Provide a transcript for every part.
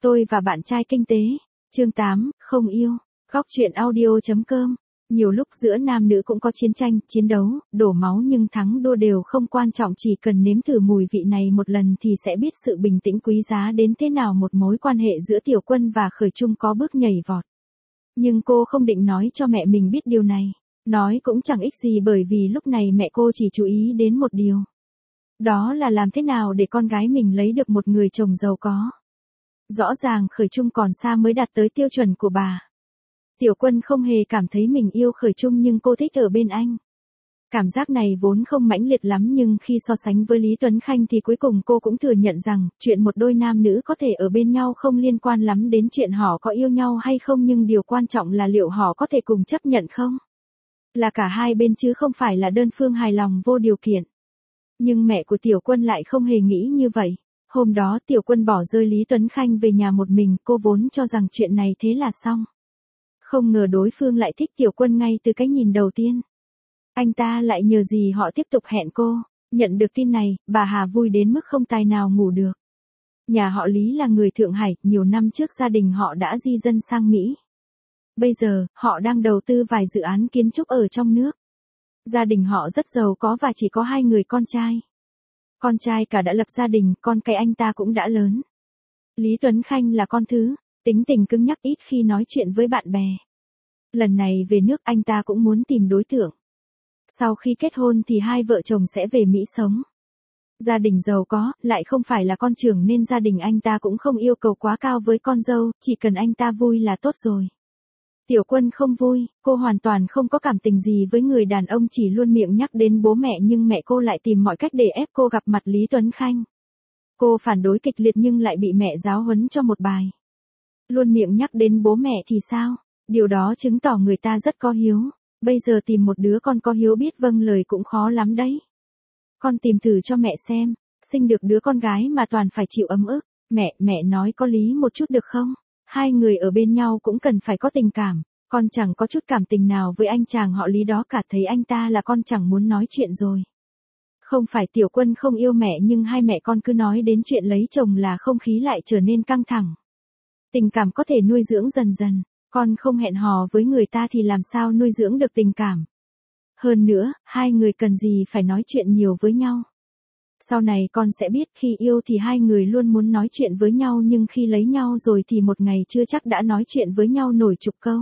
Tôi và bạn trai kinh tế. Chương 8, không yêu. Góc truyện audio.com. Nhiều lúc giữa nam nữ cũng có chiến tranh, chiến đấu, đổ máu nhưng thắng đua đều không quan trọng, chỉ cần nếm thử mùi vị này một lần thì sẽ biết sự bình tĩnh quý giá đến thế nào. Một mối quan hệ giữa Tiểu Quân và Khởi Trung có bước nhảy vọt. Nhưng cô không định nói cho mẹ mình biết điều này. Nói cũng chẳng ích gì bởi vì lúc này mẹ cô chỉ chú ý đến một điều. Đó là làm thế nào để con gái mình lấy được một người chồng giàu có. Rõ ràng Khởi Trung còn xa mới đạt tới tiêu chuẩn của bà. Tiểu Quân không hề cảm thấy mình yêu Khởi Trung nhưng cô thích ở bên anh. Cảm giác này vốn không mãnh liệt lắm nhưng khi so sánh với Lý Tuấn Khanh thì cuối cùng cô cũng thừa nhận rằng chuyện một đôi nam nữ có thể ở bên nhau không liên quan lắm đến chuyện họ có yêu nhau hay không, nhưng điều quan trọng là liệu họ có thể cùng chấp nhận không? Là cả hai bên chứ không phải là đơn phương hài lòng vô điều kiện. Nhưng mẹ của Tiểu Quân lại không hề nghĩ như vậy. Hôm đó Tiểu Quân bỏ rơi Lý Tuấn Khanh về nhà một mình, cô vốn cho rằng chuyện này thế là xong. Không ngờ đối phương lại thích Tiểu Quân ngay từ cái nhìn đầu tiên. Anh ta lại nhờ gì họ tiếp tục hẹn cô. Nhận được tin này, bà Hà vui đến mức không tài nào ngủ được. Nhà họ Lý là người Thượng Hải, nhiều năm trước gia đình họ đã di dân sang Mỹ. Bây giờ, họ đang đầu tư vài dự án kiến trúc ở trong nước. Gia đình họ rất giàu có và chỉ có 2 người con trai. Con trai cả đã lập gia đình, con cái anh ta cũng đã lớn. Lý Tuấn Khanh là con thứ, tính tình cứng nhắc, ít khi nói chuyện với bạn bè. Lần này về nước anh ta cũng muốn tìm đối tượng. Sau khi kết hôn thì hai vợ chồng sẽ về Mỹ sống. Gia đình giàu có, lại không phải là con trưởng nên gia đình anh ta cũng không yêu cầu quá cao với con dâu, chỉ cần anh ta vui là tốt rồi. Tiểu Quân không vui, cô hoàn toàn không có cảm tình gì với người đàn ông chỉ luôn miệng nhắc đến bố mẹ, nhưng mẹ cô lại tìm mọi cách để ép cô gặp mặt Lý Tuấn Khanh. Cô phản đối kịch liệt nhưng lại bị mẹ giáo huấn cho một bài. Luôn miệng nhắc đến bố mẹ thì sao? Điều đó chứng tỏ người ta rất có hiếu. Bây giờ tìm một đứa con có hiếu biết vâng lời cũng khó lắm đấy. Con tìm thử cho mẹ xem, sinh được đứa con gái mà toàn phải chịu ấm ức. Mẹ nói có lý một chút được không? Hai người ở bên nhau cũng cần phải có tình cảm. Con chẳng có chút cảm tình nào với anh chàng họ Lý đó cả, thấy anh ta là con chẳng muốn nói chuyện rồi. Không phải Tiểu Quân không yêu mẹ nhưng hai mẹ con cứ nói đến chuyện lấy chồng là không khí lại trở nên căng thẳng. Tình cảm có thể nuôi dưỡng dần dần. Con không hẹn hò với người ta thì làm sao nuôi dưỡng được tình cảm. Hơn nữa, hai người cần gì phải nói chuyện nhiều với nhau. Sau này con sẽ biết khi yêu thì hai người luôn muốn nói chuyện với nhau nhưng khi lấy nhau rồi thì một ngày chưa chắc đã nói chuyện với nhau nổi chục câu.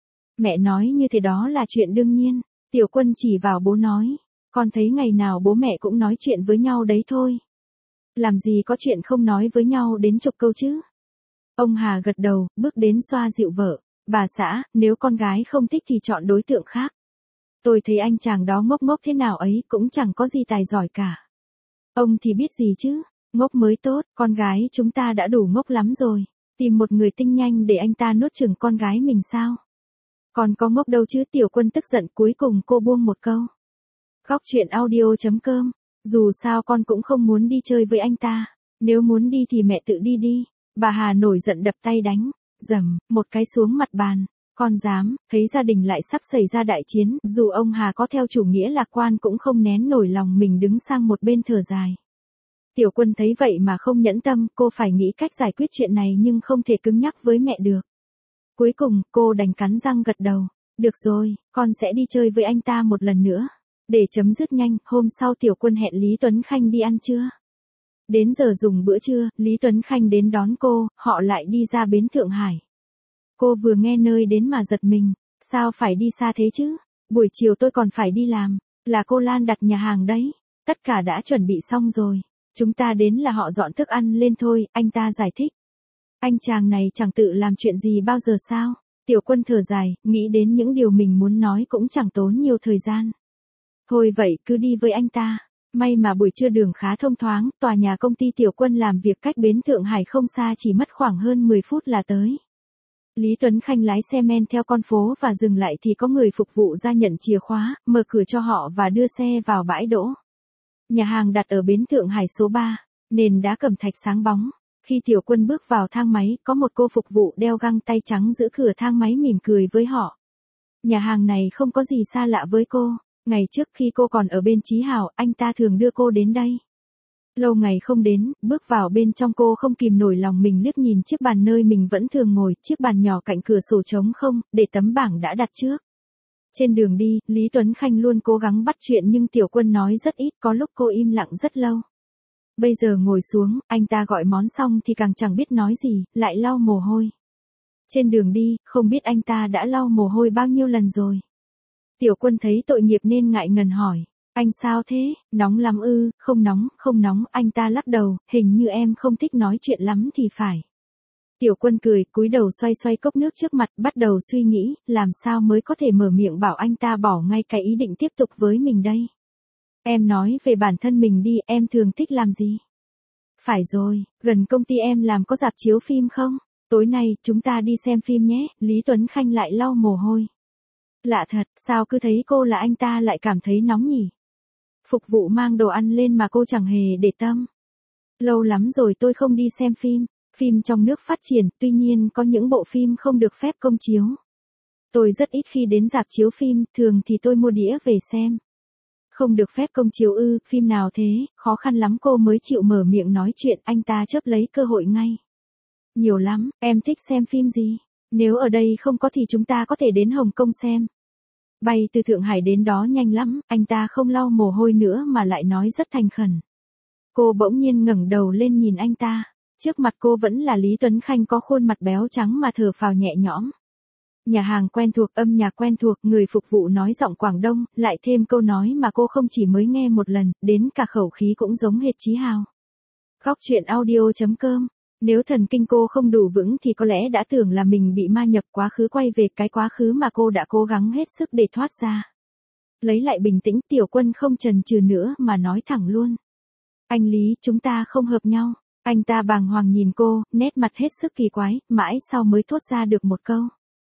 Mẹ nói như thế đó là chuyện đương nhiên. Tiểu Quân chỉ vào bố nói. Con thấy ngày nào bố mẹ cũng nói chuyện với nhau đấy thôi. Làm gì có chuyện không nói với nhau đến chục câu chứ. Ông Hà gật đầu, bước đến xoa dịu vợ. Bà xã, nếu con gái không thích thì chọn đối tượng khác. Tôi thấy anh chàng đó ngốc ngốc thế nào ấy cũng chẳng có gì tài giỏi cả. Ông thì biết gì chứ, ngốc mới tốt, con gái chúng ta đã đủ ngốc lắm rồi. Tìm một người tinh nhanh để anh ta nuốt chửng con gái mình sao? Còn có ngốc đâu chứ. Tiểu Quân tức giận, cuối cùng cô buông một câu. Góc truyện audio.com. Dù sao con cũng không muốn đi chơi với anh ta. Nếu muốn đi thì mẹ tự đi đi. Bà Hà nổi giận đập tay đánh. Dầm, một cái xuống mặt bàn. Con dám, thấy gia đình lại sắp xảy ra đại chiến, dù ông Hà có theo chủ nghĩa lạc quan cũng không nén nổi lòng mình đứng sang một bên thở dài. Tiểu Quân thấy vậy mà không nhẫn tâm, cô phải nghĩ cách giải quyết chuyện này nhưng không thể cứng nhắc với mẹ được. Cuối cùng, cô đành cắn răng gật đầu. Được rồi, con sẽ đi chơi với anh ta một lần nữa. Để chấm dứt nhanh, hôm sau Tiểu Quân hẹn Lý Tuấn Khanh đi ăn trưa. Đến giờ dùng bữa trưa, Lý Tuấn Khanh đến đón cô, họ lại đi ra bến Thượng Hải. Cô vừa nghe nơi đến mà giật mình, sao phải đi xa thế chứ? Buổi chiều tôi còn phải đi làm, là cô Lan đặt nhà hàng đấy. Tất cả đã chuẩn bị xong rồi, chúng ta đến là họ dọn thức ăn lên thôi, anh ta giải thích. Anh chàng này chẳng tự làm chuyện gì bao giờ sao? Tiểu Quân thở dài, nghĩ đến những điều mình muốn nói cũng chẳng tốn nhiều thời gian. Thôi vậy cứ đi với anh ta. May mà buổi trưa đường khá thông thoáng, tòa nhà công ty Tiểu Quân làm việc cách bến Thượng Hải không xa, chỉ mất khoảng hơn 10 phút là tới. Lý Tuấn Khanh lái xe men theo con phố và dừng lại thì có người phục vụ ra nhận chìa khóa, mở cửa cho họ và đưa xe vào bãi đỗ. Nhà hàng đặt ở bến Thượng Hải số 3, nền đá cẩm thạch sáng bóng. Khi Tiểu Quân bước vào thang máy, có một cô phục vụ đeo găng tay trắng giữ cửa thang máy mỉm cười với họ. Nhà hàng này không có gì xa lạ với cô. Ngày trước khi cô còn ở bên Chí Hào, anh ta thường đưa cô đến đây. Lâu ngày không đến, bước vào bên trong cô không kìm nổi lòng mình liếc nhìn chiếc bàn nơi mình vẫn thường ngồi, chiếc bàn nhỏ cạnh cửa sổ trống không, để tấm bảng đã đặt trước. Trên đường đi, Lý Tuấn Khanh luôn cố gắng bắt chuyện nhưng Tiểu Quân nói rất ít, có lúc cô im lặng rất lâu. Bây giờ ngồi xuống, anh ta gọi món xong thì càng chẳng biết nói gì, lại lau mồ hôi. Trên đường đi, không biết anh ta đã lau mồ hôi bao nhiêu lần rồi. Tiểu Quân thấy tội nghiệp nên ngại ngần hỏi. Anh sao thế, nóng lắm ư? Không nóng, không nóng, anh ta lắc đầu, hình như em không thích nói chuyện lắm thì phải. Tiểu Quân cười, cúi đầu xoay xoay cốc nước trước mặt, bắt đầu suy nghĩ, làm sao mới có thể mở miệng bảo anh ta bỏ ngay cái ý định tiếp tục với mình đây. Em nói về bản thân mình đi, em thường thích làm gì? Phải rồi, gần công ty em làm có rạp chiếu phim không? Tối nay, chúng ta đi xem phim nhé, Lý Tuấn Khanh lại lau mồ hôi. Lạ thật, sao cứ thấy cô là anh ta lại cảm thấy nóng nhỉ? Phục vụ mang đồ ăn lên mà cô chẳng hề để tâm. Lâu lắm rồi tôi không đi xem phim. Phim trong nước phát triển, tuy nhiên có những bộ phim không được phép công chiếu. Tôi rất ít khi đến rạp chiếu phim, thường thì tôi mua đĩa về xem. Không được phép công chiếu ư, phim nào thế, khó khăn lắm cô mới chịu mở miệng nói chuyện, anh ta chớp lấy cơ hội ngay. Nhiều lắm, em thích xem phim gì? Nếu ở đây không có thì chúng ta có thể đến Hồng Kông xem. Bay từ Thượng Hải đến đó nhanh lắm, anh ta không lau mồ hôi nữa mà lại nói rất thành khẩn. Cô bỗng nhiên ngẩng đầu lên nhìn anh ta. Trước mặt cô vẫn là Lý Tuấn Khanh có khuôn mặt béo trắng mà thở phào nhẹ nhõm. Nhà hàng quen thuộc, âm nhạc quen thuộc, người phục vụ nói giọng Quảng Đông, lại thêm câu nói mà cô không chỉ mới nghe một lần, đến cả khẩu khí cũng giống hệt Chí Hào. Góc truyện audio.com. Nếu thần kinh cô không đủ vững thì có lẽ đã tưởng là mình bị ma nhập quá khứ, quay về cái quá khứ mà cô đã cố gắng hết sức để thoát ra. Lấy lại bình tĩnh, Tiểu Quân không chần chừ nữa mà nói thẳng luôn. Anh Lý, chúng ta không hợp nhau. Anh ta bàng hoàng nhìn cô, nét mặt hết sức kỳ quái, mãi sau mới thốt ra được một câu.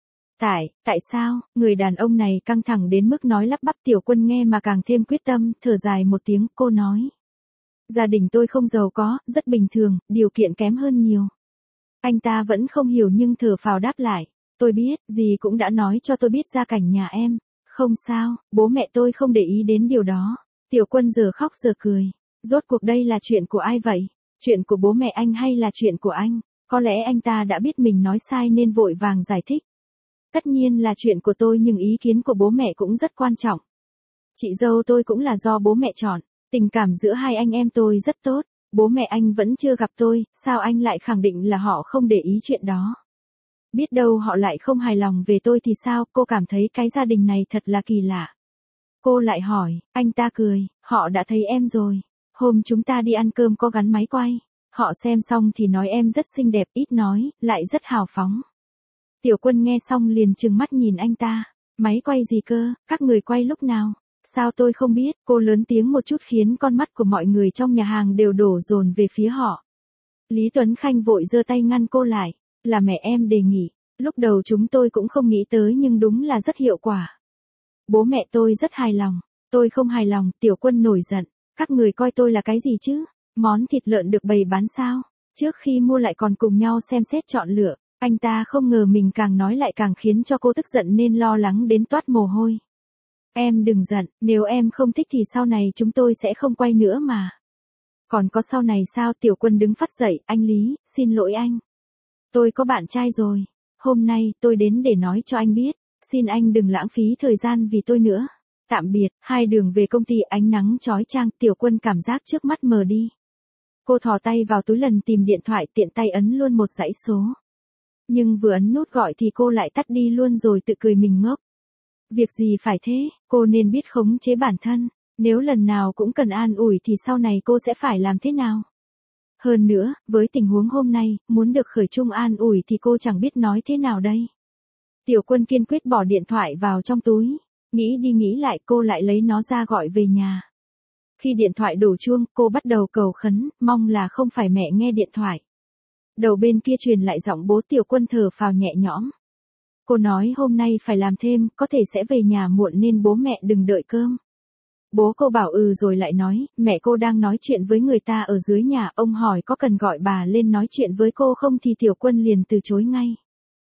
Tại sao? Người đàn ông này căng thẳng đến mức nói lắp bắp. Tiểu Quân nghe mà càng thêm quyết tâm, thở dài một tiếng, cô nói. Gia đình tôi không giàu có, rất bình thường, điều kiện kém hơn nhiều. Anh ta vẫn không hiểu nhưng thở phào đáp lại. Tôi biết, dì cũng đã nói cho tôi biết gia cảnh nhà em. Không sao, bố mẹ tôi không để ý đến điều đó. Tiểu Quân giờ khóc giờ cười. Rốt cuộc đây là chuyện của ai vậy? Chuyện của bố mẹ anh hay là chuyện của anh? Có lẽ anh ta đã biết mình nói sai nên vội vàng giải thích. Tất nhiên là chuyện của tôi nhưng ý kiến của bố mẹ cũng rất quan trọng. Chị dâu tôi cũng là do bố mẹ chọn. Tình cảm giữa hai anh em tôi rất tốt. Bố mẹ anh vẫn chưa gặp tôi, sao anh lại khẳng định là họ không để ý chuyện đó? Biết đâu họ lại không hài lòng về tôi thì sao? Cô cảm thấy cái gia đình này thật là kỳ lạ. Cô lại hỏi, anh ta cười, họ đã thấy em rồi. Hôm chúng ta đi ăn cơm có gắn máy quay. Họ xem xong thì nói em rất xinh đẹp, ít nói, lại rất hào phóng. Tiểu Quân nghe xong liền trừng mắt nhìn anh ta. Máy quay gì cơ, các người quay lúc nào? Sao tôi không biết? Cô lớn tiếng một chút khiến con mắt của mọi người trong nhà hàng đều đổ dồn về phía họ. Lý Tuấn Khanh vội giơ tay ngăn cô lại. Là mẹ em đề nghị. Lúc đầu chúng tôi cũng không nghĩ tới nhưng đúng là rất hiệu quả. Bố mẹ tôi rất hài lòng. Tôi không hài lòng. Tiểu Quân nổi giận. Các người coi tôi là cái gì chứ? Món thịt lợn được bày bán sao? Trước khi mua lại còn cùng nhau xem xét chọn lựa. Anh ta không ngờ mình càng nói lại càng khiến cho cô tức giận nên lo lắng đến toát mồ hôi. Em đừng giận, nếu em không thích thì sau này chúng tôi sẽ không quay nữa mà. Còn có sau này sao? Tiểu Quân đứng phắt dậy, anh Lý, xin lỗi anh. Tôi có bạn trai rồi. Hôm nay tôi đến để nói cho anh biết. Xin anh đừng lãng phí thời gian vì tôi nữa. Tạm biệt. Hai đường về công ty, ánh nắng chói chang. Tiểu Quân cảm giác trước mắt mờ đi. Cô thò tay vào túi lần tìm điện thoại, tiện tay ấn luôn một dãy số. Nhưng vừa ấn nút gọi thì cô lại tắt đi luôn rồi tự cười mình ngốc. Việc gì phải thế, cô nên biết khống chế bản thân. Nếu lần nào cũng cần an ủi thì sau này cô sẽ phải làm thế nào? Hơn nữa, với tình huống hôm nay, muốn được khởi chung an ủi thì cô chẳng biết nói thế nào đây. Tiểu Quân kiên quyết bỏ điện thoại vào trong túi. Nghĩ đi nghĩ lại, cô lại lấy nó ra gọi về nhà. Khi điện thoại đổ chuông, cô bắt đầu cầu khấn, mong là không phải mẹ nghe điện thoại. Đầu bên kia truyền lại giọng bố. Tiểu Quân thở phào nhẹ nhõm. Cô nói hôm nay phải làm thêm, có thể sẽ về nhà muộn nên bố mẹ đừng đợi cơm. Bố cô bảo rồi lại nói, mẹ cô đang nói chuyện với người ta ở dưới nhà, ông hỏi có cần gọi bà lên nói chuyện với cô không thì Tiểu Quân liền từ chối ngay.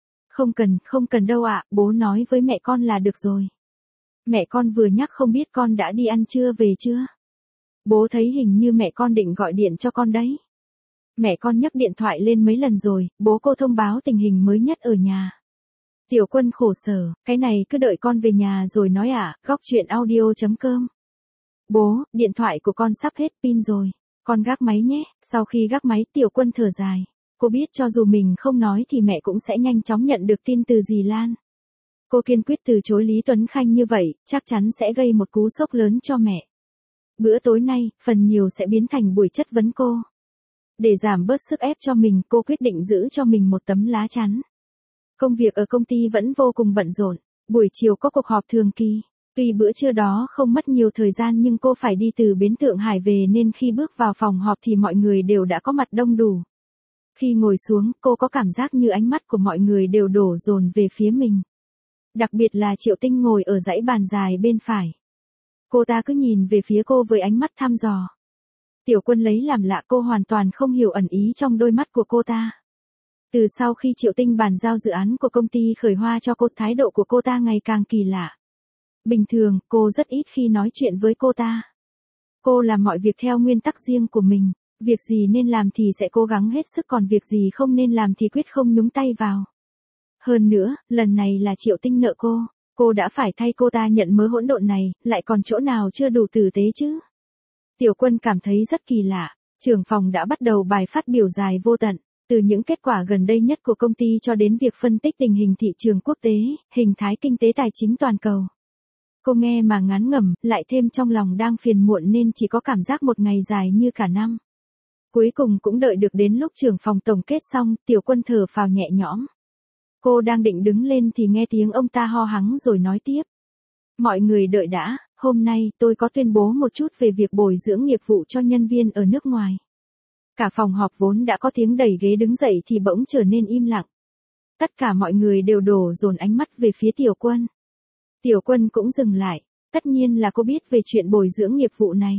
Không cần đâu ạ, bố nói với mẹ con là được rồi. Mẹ con vừa nhắc không biết con đã đi ăn trưa về chưa? Bố thấy hình như mẹ con định gọi điện cho con đấy. Mẹ con nhấc điện thoại lên mấy lần rồi, bố cô thông báo tình hình mới nhất ở nhà. Tiểu Quân khổ sở, cái này cứ đợi con về nhà rồi nói ạ, góc chuyện audio.com. Bố, điện thoại của con sắp hết pin rồi, con gác máy nhé. Sau khi gác máy Tiểu Quân thở dài. Cô biết cho dù mình không nói thì mẹ cũng sẽ nhanh chóng nhận được tin từ dì Lan. Cô kiên quyết từ chối Lý Tuấn Khanh như vậy, chắc chắn sẽ gây một cú sốc lớn cho mẹ. Bữa tối nay, phần nhiều sẽ biến thành buổi chất vấn cô. Để giảm bớt sức ép cho mình, cô quyết định giữ cho mình một tấm lá chắn. Công việc ở công ty vẫn vô cùng bận rộn. Buổi chiều có cuộc họp thường kỳ. Tuy bữa trưa đó không mất nhiều thời gian nhưng cô phải đi từ bến Thượng Hải về nên khi bước vào phòng họp thì mọi người đều đã có mặt đông đủ. Khi ngồi xuống, cô có cảm giác như ánh mắt của mọi người đều đổ dồn về phía mình. Đặc biệt là Triệu Tinh ngồi ở dãy bàn dài bên phải. Cô ta cứ nhìn về phía cô với ánh mắt thăm dò. Tiểu Quân lấy làm lạ, cô hoàn toàn không hiểu ẩn ý trong đôi mắt của cô ta. Từ sau khi Triệu Tinh bàn giao dự án của công ty Khởi Hoa cho cô, thái độ của cô ta ngày càng kỳ lạ. Bình thường, cô rất ít khi nói chuyện với cô ta. Cô làm mọi việc theo nguyên tắc riêng của mình. Việc gì nên làm thì sẽ cố gắng hết sức, còn việc gì không nên làm thì quyết không nhúng tay vào. Hơn nữa, lần này là Triệu Tinh nợ cô đã phải thay cô ta nhận mớ hỗn độn này, lại còn chỗ nào chưa đủ tử tế chứ. Tiểu Quân cảm thấy rất kỳ lạ, trưởng phòng đã bắt đầu bài phát biểu dài vô tận, từ những kết quả gần đây nhất của công ty cho đến việc phân tích tình hình thị trường quốc tế, hình thái kinh tế tài chính toàn cầu. Cô nghe mà ngán ngẩm, lại thêm trong lòng đang phiền muộn nên chỉ có cảm giác một ngày dài như cả năm. Cuối cùng cũng đợi được đến lúc trưởng phòng tổng kết xong, Tiểu Quân thở phào nhẹ nhõm. Cô đang định đứng lên thì nghe tiếng ông ta ho hắng rồi nói tiếp. Mọi người đợi đã, hôm nay tôi có tuyên bố một chút về việc bồi dưỡng nghiệp vụ cho nhân viên ở nước ngoài. Cả phòng họp vốn đã có tiếng đẩy ghế đứng dậy thì bỗng trở nên im lặng. Tất cả mọi người đều đổ dồn ánh mắt về phía Tiểu Quân. Tiểu Quân cũng dừng lại, tất nhiên là cô biết về chuyện bồi dưỡng nghiệp vụ này.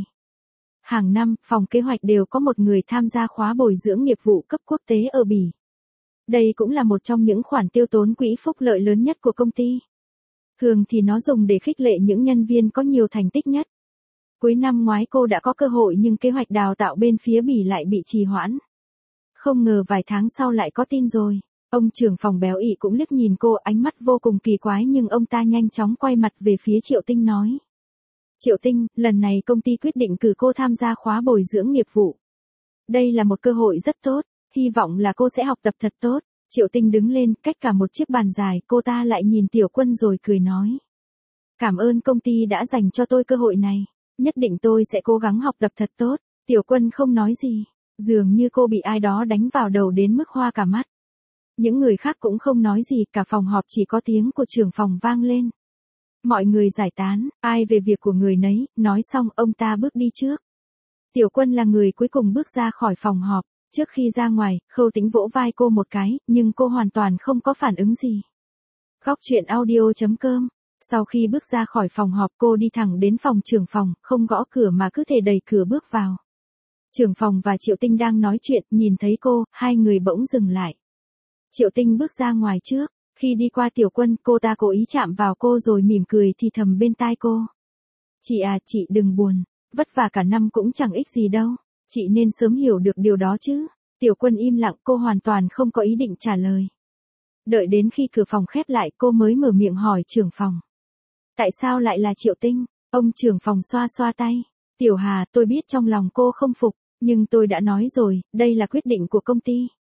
Hàng năm, phòng kế hoạch đều có một người tham gia khóa bồi dưỡng nghiệp vụ cấp quốc tế ở Bỉ. Đây cũng là một trong những khoản tiêu tốn quỹ phúc lợi lớn nhất của công ty. Thường thì nó dùng để khích lệ những nhân viên có nhiều thành tích nhất. Cuối năm ngoái cô đã có cơ hội nhưng kế hoạch đào tạo bên phía Bỉ lại bị trì hoãn. Không ngờ vài tháng sau lại có tin rồi. Ông trưởng phòng béo ị cũng liếc nhìn cô, ánh mắt vô cùng kỳ quái, nhưng ông ta nhanh chóng quay mặt về phía Triệu Tinh nói. Triệu Tinh, lần này công ty quyết định cử cô tham gia khóa bồi dưỡng nghiệp vụ. Đây là một cơ hội rất tốt, hy vọng là cô sẽ học tập thật tốt. Triệu Tinh đứng lên, cách cả một chiếc bàn dài, cô ta lại nhìn Tiểu Quân rồi cười nói. Cảm ơn công ty đã dành cho tôi cơ hội này, nhất định tôi sẽ cố gắng học tập thật tốt. Tiểu Quân không nói gì, dường như cô bị ai đó đánh vào đầu đến mức hoa cả mắt. Những người khác cũng không nói gì, cả phòng họp chỉ có tiếng của trưởng phòng vang lên. Mọi người giải tán, ai về việc của người nấy, nói xong ông ta bước đi trước. Tiểu Quân là người cuối cùng bước ra khỏi phòng họp. Trước khi ra ngoài, Khâu Tĩnh vỗ vai cô một cái, nhưng cô hoàn toàn không có phản ứng gì. Góc chuyện audio.com. Sau khi bước ra khỏi phòng họp, cô đi thẳng đến phòng trưởng phòng, không gõ cửa mà cứ thể đẩy cửa bước vào. Trưởng phòng và Triệu Tinh đang nói chuyện, nhìn thấy cô, hai người bỗng dừng lại. Triệu Tinh bước ra ngoài trước, khi đi qua Tiểu Quân, cô ta cố ý chạm vào cô rồi mỉm cười thì thầm bên tai cô. Chị à, chị đừng buồn, vất vả cả năm cũng chẳng ích gì đâu. Chị nên sớm hiểu được điều đó chứ. Tiểu Quân im lặng, cô hoàn toàn không có ý định trả lời. Đợi đến khi cửa phòng khép lại, cô mới mở miệng hỏi trưởng phòng. Tại sao lại là Triệu Tinh? Ông trưởng phòng xoa xoa tay. Tiểu Hà, tôi biết trong lòng cô không phục, nhưng tôi đã nói rồi, đây là quyết định của công ty.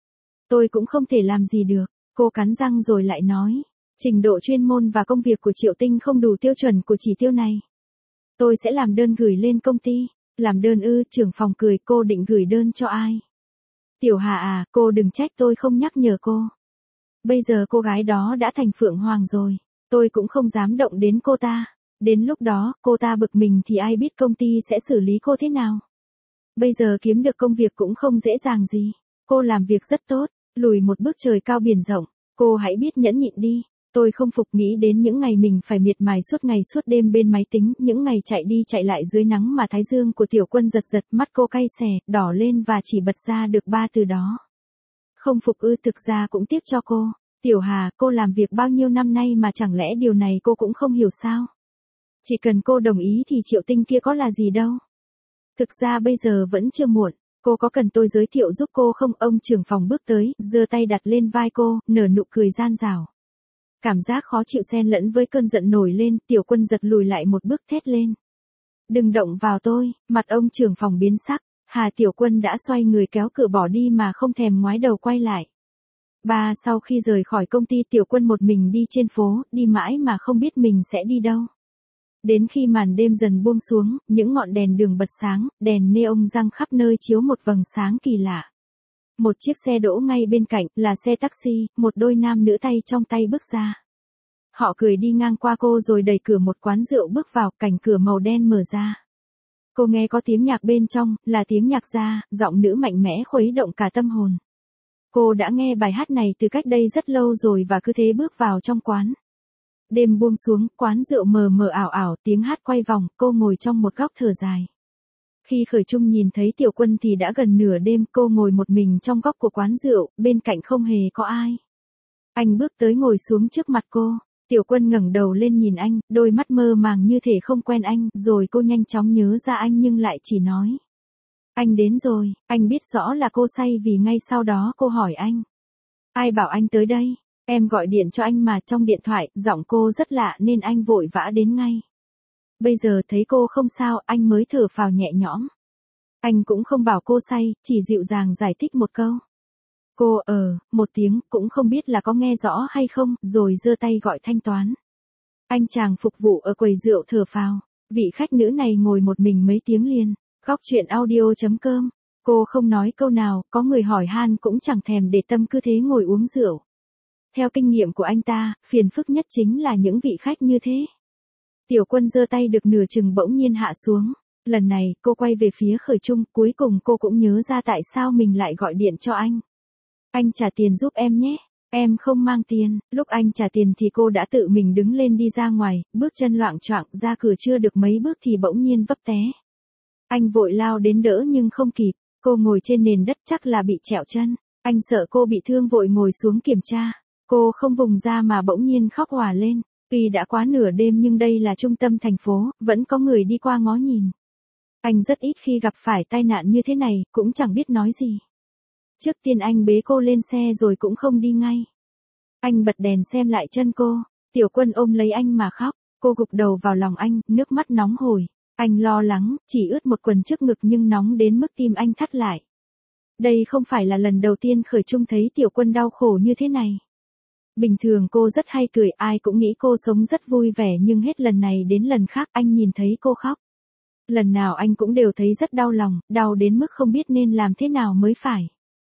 Tôi cũng không thể làm gì được. Cô cắn răng rồi lại nói. Trình độ chuyên môn và công việc của Triệu Tinh không đủ tiêu chuẩn của chỉ tiêu này. Tôi sẽ làm đơn gửi lên công ty. Làm đơn ư? Trưởng phòng cười, cô định gửi đơn cho ai? Tiểu Hà à, cô đừng trách tôi không nhắc nhở cô. Bây giờ cô gái đó đã thành Phượng Hoàng rồi, tôi cũng không dám động đến cô ta. Đến lúc đó, cô ta bực mình thì ai biết công ty sẽ xử lý cô thế nào. Bây giờ kiếm được công việc cũng không dễ dàng gì. Cô làm việc rất tốt, lùi một bước trời cao biển rộng, cô hãy biết nhẫn nhịn đi. Tôi không phục nghĩ đến những ngày mình phải miệt mài suốt ngày suốt đêm bên máy tính, những ngày chạy đi chạy lại dưới nắng mà thái dương của Tiểu Quân giật giật, mắt cô cay xè, đỏ lên và chỉ bật ra được 3 từ đó. Không phục ư? Thực ra cũng tiếc cho cô. Tiểu Hà, cô làm việc bao nhiêu năm nay mà chẳng lẽ điều này cô cũng không hiểu sao? Chỉ cần cô đồng ý thì Triệu Tinh kia có là gì đâu. Thực ra bây giờ vẫn chưa muộn. Cô có cần tôi giới thiệu giúp cô không? Ông trưởng phòng bước tới, giơ tay đặt lên vai cô, nở nụ cười gian dảo. Cảm giác khó chịu xen lẫn với cơn giận nổi lên, Tiểu Quân giật lùi lại một bước thét lên. Đừng động vào tôi, mặt ông trưởng phòng biến sắc. Hà Tiểu Quân đã xoay người kéo cửa bỏ đi mà không thèm ngoái đầu quay lại. Sau khi rời khỏi công ty, Tiểu Quân một mình đi trên phố, đi mãi mà không biết mình sẽ đi đâu. Đến khi màn đêm dần buông xuống, những ngọn đèn đường bật sáng, đèn neon răng khắp nơi chiếu một vầng sáng kỳ lạ. Một chiếc xe đỗ ngay bên cạnh, là xe taxi, một đôi nam nữ tay trong tay bước ra. Họ cười đi ngang qua cô rồi đẩy cửa một quán rượu bước vào, cành cửa màu đen mở ra. Cô nghe có tiếng nhạc bên trong, là tiếng nhạc gia, giọng nữ mạnh mẽ khuấy động cả tâm hồn. Cô đã nghe bài hát này từ cách đây rất lâu rồi và cứ thế bước vào trong quán. Đêm buông xuống, quán rượu mờ mờ ảo ảo, tiếng hát quay vòng, cô ngồi trong một góc thở dài. Khi Khởi Trung nhìn thấy Tiểu Quân thì đã gần nửa đêm, cô ngồi một mình trong góc của quán rượu, bên cạnh không hề có ai. Anh bước tới ngồi xuống trước mặt cô. Tiểu Quân ngẩng đầu lên nhìn anh, đôi mắt mơ màng như thể không quen anh, rồi cô nhanh chóng nhớ ra anh nhưng lại chỉ nói. Anh đến rồi, anh biết rõ là cô say vì ngay sau đó cô hỏi anh. Ai bảo anh tới đây? Em gọi điện cho anh mà. Trong điện thoại, giọng cô rất lạ nên anh vội vã đến ngay. Bây giờ thấy cô không sao, anh mới thở phào nhẹ nhõm. Anh cũng không bảo cô say, chỉ dịu dàng giải thích một câu. Cô một tiếng, cũng không biết là có nghe rõ hay không, rồi giơ tay gọi thanh toán. Anh chàng phục vụ ở quầy rượu thở phào. Vị khách nữ này ngồi một mình mấy tiếng liền. Góc chuyện audio.com. Cô không nói câu nào, có người hỏi han cũng chẳng thèm để tâm, cứ thế ngồi uống rượu. Theo kinh nghiệm của anh ta, phiền phức nhất chính là những vị khách như thế. Tiểu Quân giơ tay được nửa chừng bỗng nhiên hạ xuống. Lần này, cô quay về phía Khởi Trung, cuối cùng cô cũng nhớ ra tại sao mình lại gọi điện cho anh. Anh trả tiền giúp em nhé. Em không mang tiền. Lúc anh trả tiền thì cô đã tự mình đứng lên đi ra ngoài, bước chân loạng choạng, ra cửa chưa được mấy bước thì bỗng nhiên vấp té. Anh vội lao đến đỡ nhưng không kịp. Cô ngồi trên nền đất chắc là bị trẹo chân. Anh sợ cô bị thương vội ngồi xuống kiểm tra. Cô không vùng ra mà bỗng nhiên khóc òa lên. Tuy đã quá nửa đêm nhưng đây là trung tâm thành phố, vẫn có người đi qua ngó nhìn. Anh rất ít khi gặp phải tai nạn như thế này, cũng chẳng biết nói gì. Trước tiên anh bế cô lên xe rồi cũng không đi ngay. Anh bật đèn xem lại chân cô. Tiểu Quân ôm lấy anh mà khóc. Cô gục đầu vào lòng anh, nước mắt nóng hổi. Anh lo lắng, chỉ ướt một quần trước ngực nhưng nóng đến mức tim anh thắt lại. Đây không phải là lần đầu tiên Khởi Trung thấy Tiểu Quân đau khổ như thế này. Bình thường cô rất hay cười, ai cũng nghĩ cô sống rất vui vẻ nhưng hết lần này đến lần khác anh nhìn thấy cô khóc. Lần nào anh cũng đều thấy rất đau lòng, đau đến mức không biết nên làm thế nào mới phải.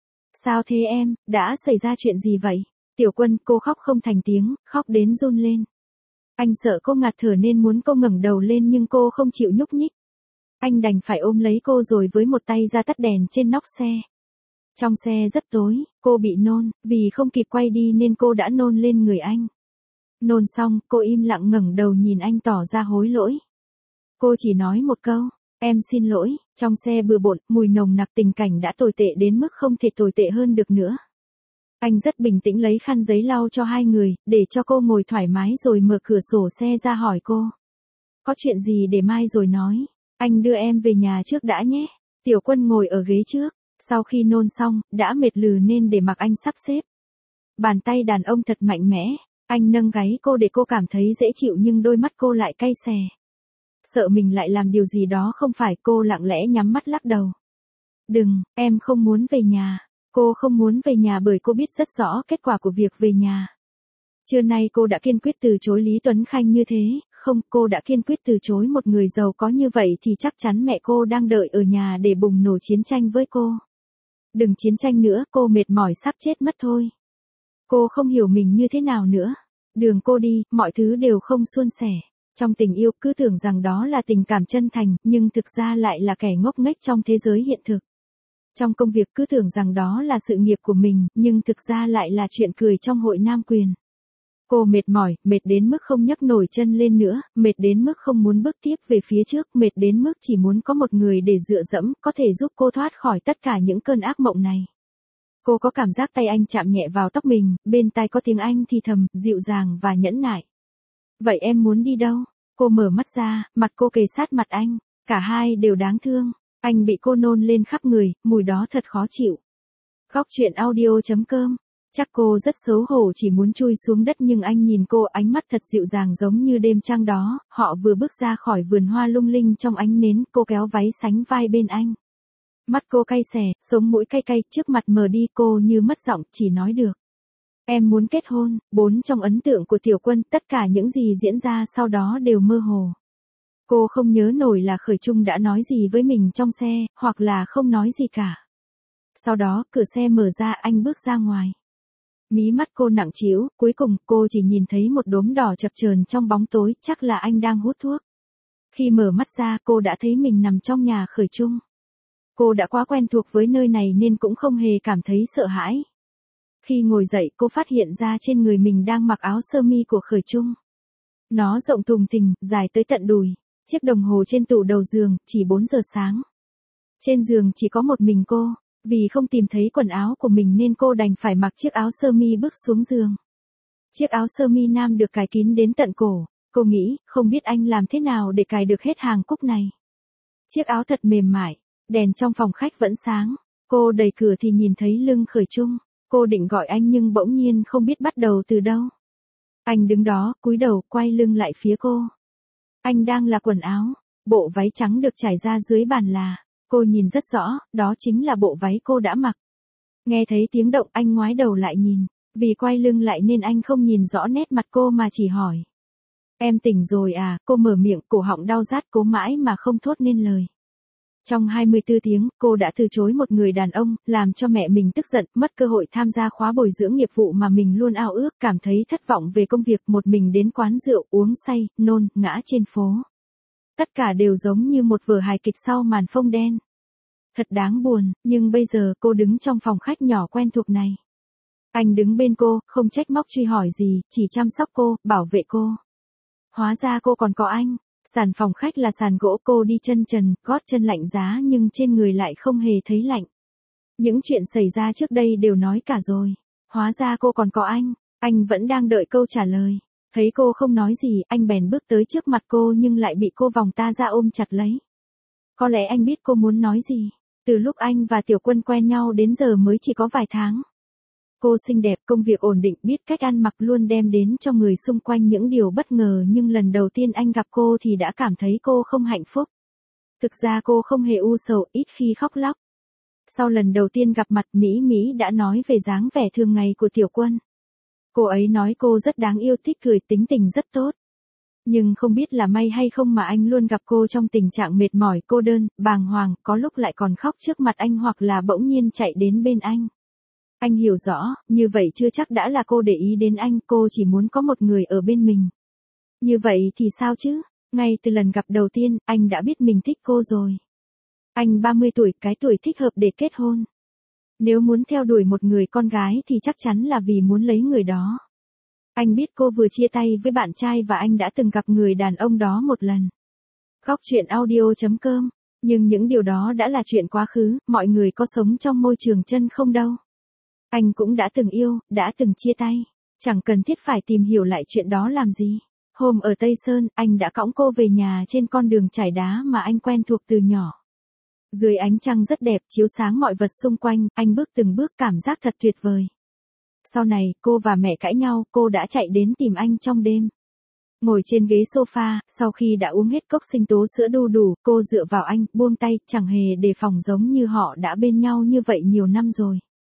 Sao thế em, đã xảy ra chuyện gì vậy? Tiểu Quân, cô khóc không thành tiếng, khóc đến run lên. Anh sợ cô ngạt thở nên muốn cô ngẩng đầu lên nhưng cô không chịu nhúc nhích. Anh đành phải ôm lấy cô rồi với một tay ra tắt đèn trên nóc xe. Trong xe rất tối, cô bị nôn, vì không kịp quay đi nên cô đã nôn lên người anh. Nôn xong, cô im lặng ngẩng đầu nhìn anh tỏ ra hối lỗi. Cô chỉ nói một câu, em xin lỗi. Trong xe bừa bộn, mùi nồng nặc, tình cảnh đã tồi tệ đến mức không thể tồi tệ hơn được nữa. Anh rất bình tĩnh lấy khăn giấy lau cho hai người, để cho cô ngồi thoải mái rồi mở cửa sổ xe ra hỏi cô. Có chuyện gì để mai rồi nói, anh đưa em về nhà trước đã nhé. Tiểu Quân ngồi ở ghế trước, sau khi nôn xong, đã mệt lừ nên để mặc anh sắp xếp. Bàn tay đàn ông thật mạnh mẽ, anh nâng gáy cô để cô cảm thấy dễ chịu nhưng đôi mắt cô lại cay xè. Sợ mình lại làm điều gì đó không phải, cô lặng lẽ nhắm mắt lắc đầu. Đừng, em không muốn về nhà. Cô không muốn về nhà bởi cô biết rất rõ kết quả của việc về nhà. Trưa nay cô đã kiên quyết từ chối Lý Tuấn Khanh như thế, không, cô đã kiên quyết từ chối một người giàu có như vậy thì chắc chắn mẹ cô đang đợi ở nhà để bùng nổ chiến tranh với cô. Đừng chiến tranh nữa, cô mệt mỏi sắp chết mất thôi. Cô không hiểu mình như thế nào nữa. Đường cô đi, mọi thứ đều không suôn sẻ. Trong tình yêu cứ tưởng rằng đó là tình cảm chân thành, nhưng thực ra lại là kẻ ngốc nghếch trong thế giới hiện thực. Trong công việc cứ tưởng rằng đó là sự nghiệp của mình, nhưng thực ra lại là chuyện cười trong hội nam quyền. Cô mệt mỏi, mệt đến mức không nhấc nổi chân lên nữa, mệt đến mức không muốn bước tiếp về phía trước, mệt đến mức chỉ muốn có một người để dựa dẫm, có thể giúp cô thoát khỏi tất cả những cơn ác mộng này. Cô có cảm giác tay anh chạm nhẹ vào tóc mình, bên tai có tiếng anh thì thầm, dịu dàng và nhẫn nại. Vậy em muốn đi đâu? Cô mở mắt ra, mặt cô kề sát mặt anh, cả hai đều đáng thương. Anh bị cô nôn lên khắp người, mùi đó thật khó chịu. Góc truyện audio.com. Chắc cô rất xấu hổ chỉ muốn chui xuống đất nhưng anh nhìn cô ánh mắt thật dịu dàng giống như đêm trăng đó, họ vừa bước ra khỏi vườn hoa lung linh trong ánh nến, cô kéo váy sánh vai bên anh. Mắt cô cay xè, sống mũi cay cay, trước mặt mờ đi cô như mất giọng, chỉ nói được. Em muốn kết hôn, trong ấn tượng của Tiểu Quân, tất cả những gì diễn ra sau đó đều mơ hồ. Cô không nhớ nổi là Khởi Trung đã nói gì với mình trong xe, hoặc là không nói gì cả. Sau đó, cửa xe mở ra, anh bước ra ngoài. Mí mắt cô nặng trĩu, cuối cùng cô chỉ nhìn thấy một đốm đỏ chập chờn trong bóng tối, chắc là anh đang hút thuốc. Khi mở mắt ra, cô đã thấy mình nằm trong nhà Khởi Trung. Cô đã quá quen thuộc với nơi này nên cũng không hề cảm thấy sợ hãi. Khi ngồi dậy, cô phát hiện ra trên người mình đang mặc áo sơ mi của Khởi Trung. Nó rộng thùng thình, dài tới tận đùi. Chiếc đồng hồ trên tủ đầu giường, chỉ 4 giờ sáng. Trên giường chỉ có một mình cô. Vì không tìm thấy quần áo của mình nên cô đành phải mặc chiếc áo sơ mi bước xuống giường. Chiếc áo sơ mi nam được cài kín đến tận cổ. Cô nghĩ, không biết anh làm thế nào để cài được hết hàng cúc này. Chiếc áo thật mềm mại, đèn trong phòng khách vẫn sáng. Cô đẩy cửa thì nhìn thấy lưng Khởi Trung. Cô định gọi anh nhưng bỗng nhiên không biết bắt đầu từ đâu. Anh đứng đó, cúi đầu, quay lưng lại phía cô. Anh đang là quần áo, bộ váy trắng được trải ra dưới bàn là. Cô nhìn rất rõ, đó chính là bộ váy cô đã mặc. Nghe thấy tiếng động anh ngoái đầu lại nhìn. Vì quay lưng lại nên anh không nhìn rõ nét mặt cô mà chỉ hỏi. Em tỉnh rồi à, cô mở miệng, cổ họng đau rát cố mãi mà không thốt nên lời. Trong 24 tiếng, cô đã từ chối một người đàn ông, làm cho mẹ mình tức giận, mất cơ hội tham gia khóa bồi dưỡng nghiệp vụ mà mình luôn ao ước, cảm thấy thất vọng về công việc, một mình đến quán rượu, uống say, nôn, ngã trên phố. Tất cả đều giống như một vở hài kịch sau màn phông đen. Thật đáng buồn, nhưng bây giờ cô đứng trong phòng khách nhỏ quen thuộc này. Anh đứng bên cô, không trách móc truy hỏi gì, chỉ chăm sóc cô, bảo vệ cô. Hóa ra cô còn có anh. Sàn phòng khách là sàn gỗ, cô đi chân trần, gót chân lạnh giá nhưng trên người lại không hề thấy lạnh. Những chuyện xảy ra trước đây đều nói cả rồi. Hóa ra cô còn có anh vẫn đang đợi câu trả lời. Thấy cô không nói gì, anh bèn bước tới trước mặt cô nhưng lại bị cô vòng ta ra ôm chặt lấy. Có lẽ anh biết cô muốn nói gì. Từ lúc anh và Tiểu Quân quen nhau đến giờ mới chỉ có vài tháng. Cô xinh đẹp, công việc ổn định, biết cách ăn mặc, luôn đem đến cho người xung quanh những điều bất ngờ, nhưng lần đầu tiên anh gặp cô thì đã cảm thấy cô không hạnh phúc. Thực ra cô không hề u sầu, ít khi khóc lóc. Sau lần đầu tiên gặp mặt, Mỹ đã nói về dáng vẻ thường ngày của Tiểu Quân. Cô ấy nói cô rất đáng yêu, thích cười, tính tình rất tốt. Nhưng không biết là may hay không mà anh luôn gặp cô trong tình trạng mệt mỏi, cô đơn, bàng hoàng, có lúc lại còn khóc trước mặt anh hoặc là bỗng nhiên chạy đến bên anh. Anh hiểu rõ, như vậy chưa chắc đã là cô để ý đến anh, cô chỉ muốn có một người ở bên mình. Như vậy thì sao chứ? Ngay từ lần gặp đầu tiên, anh đã biết mình thích cô rồi. Anh 30 tuổi, cái tuổi thích hợp để kết hôn. Nếu muốn theo đuổi một người con gái thì chắc chắn là vì muốn lấy người đó. Anh biết cô vừa chia tay với bạn trai và anh đã từng gặp người đàn ông đó một lần. Góc truyện audio.com. Nhưng những điều đó đã là chuyện quá khứ, mọi người có sống trong môi trường chân không đâu. Anh cũng đã từng yêu, đã từng chia tay. Chẳng cần thiết phải tìm hiểu lại chuyện đó làm gì. Hôm ở Tây Sơn, anh đã cõng cô về nhà trên con đường trải đá mà anh quen thuộc từ nhỏ. Dưới ánh trăng rất đẹp, chiếu sáng mọi vật xung quanh, anh bước từng bước, cảm giác thật tuyệt vời. Sau này, cô và mẹ cãi nhau, cô đã chạy đến tìm anh trong đêm. Ngồi trên ghế sofa, sau khi đã uống hết cốc sinh tố sữa đu đủ, cô dựa vào anh, buông tay, chẳng hề đề phòng, giống như họ đã bên nhau như vậy nhiều năm rồi.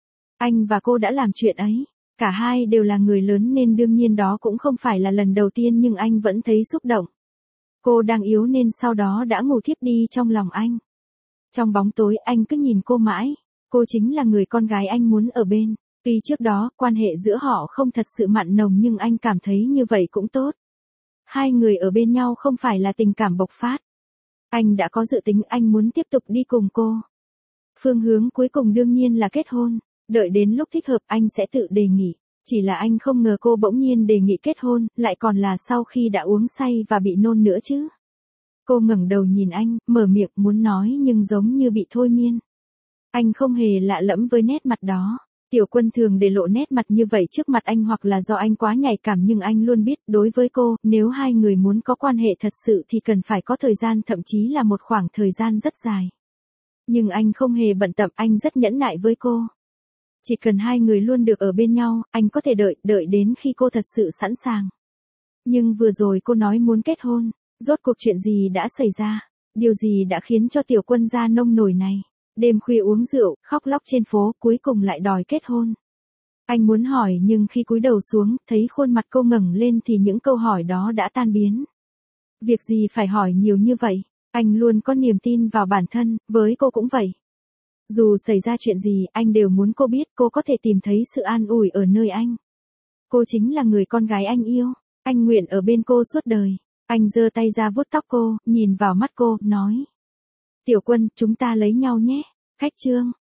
Anh và cô đã làm chuyện ấy. Cả hai đều là người lớn nên đương nhiên đó cũng không phải là lần đầu tiên, nhưng anh vẫn thấy xúc động. Cô đang yếu nên sau đó đã ngủ thiếp đi trong lòng anh. Trong bóng tối anh cứ nhìn cô mãi. Cô chính là người con gái anh muốn ở bên. Tuy trước đó, quan hệ giữa họ không thật sự mặn nồng nhưng anh cảm thấy như vậy cũng tốt. Hai người ở bên nhau không phải là tình cảm bộc phát. Anh đã có dự tính, anh muốn tiếp tục đi cùng cô. Phương hướng cuối cùng đương nhiên là kết hôn. Đợi đến lúc thích hợp anh sẽ tự đề nghị. Chỉ là anh không ngờ cô bỗng nhiên đề nghị kết hôn, lại còn là sau khi đã uống say và bị nôn nữa chứ. Cô ngẩng đầu nhìn anh, mở miệng muốn nói nhưng giống như bị thôi miên. Anh không hề lạ lẫm với nét mặt đó. Tiểu Quân thường để lộ nét mặt như vậy trước mặt anh, hoặc là do anh quá nhạy cảm, nhưng anh luôn biết, đối với cô, nếu hai người muốn có quan hệ thật sự thì cần phải có thời gian, thậm chí là một khoảng thời gian rất dài. Nhưng anh không hề bận tâm, anh rất nhẫn nại với cô. Chỉ cần hai người luôn được ở bên nhau, anh có thể đợi đến khi cô thật sự sẵn sàng. Nhưng vừa rồi cô nói muốn kết hôn, rốt cuộc chuyện gì đã xảy ra? Điều gì đã khiến cho Tiểu Quân ra nông nổi này? Đêm khuya uống rượu, khóc lóc trên phố, cuối cùng lại đòi kết hôn. Anh muốn hỏi nhưng khi cúi đầu xuống, thấy khuôn mặt cô ngẩng lên thì những câu hỏi đó đã tan biến. Việc gì phải hỏi nhiều như vậy? Anh luôn có niềm tin vào bản thân, với cô cũng vậy. Dù xảy ra chuyện gì, anh đều muốn cô biết cô có thể tìm thấy sự an ủi ở nơi anh. Cô chính là người con gái anh yêu. Anh nguyện ở bên cô suốt đời. Anh giơ tay ra vuốt tóc cô, nhìn vào mắt cô, nói. Tiểu Quân, chúng ta lấy nhau nhé. Khách trương.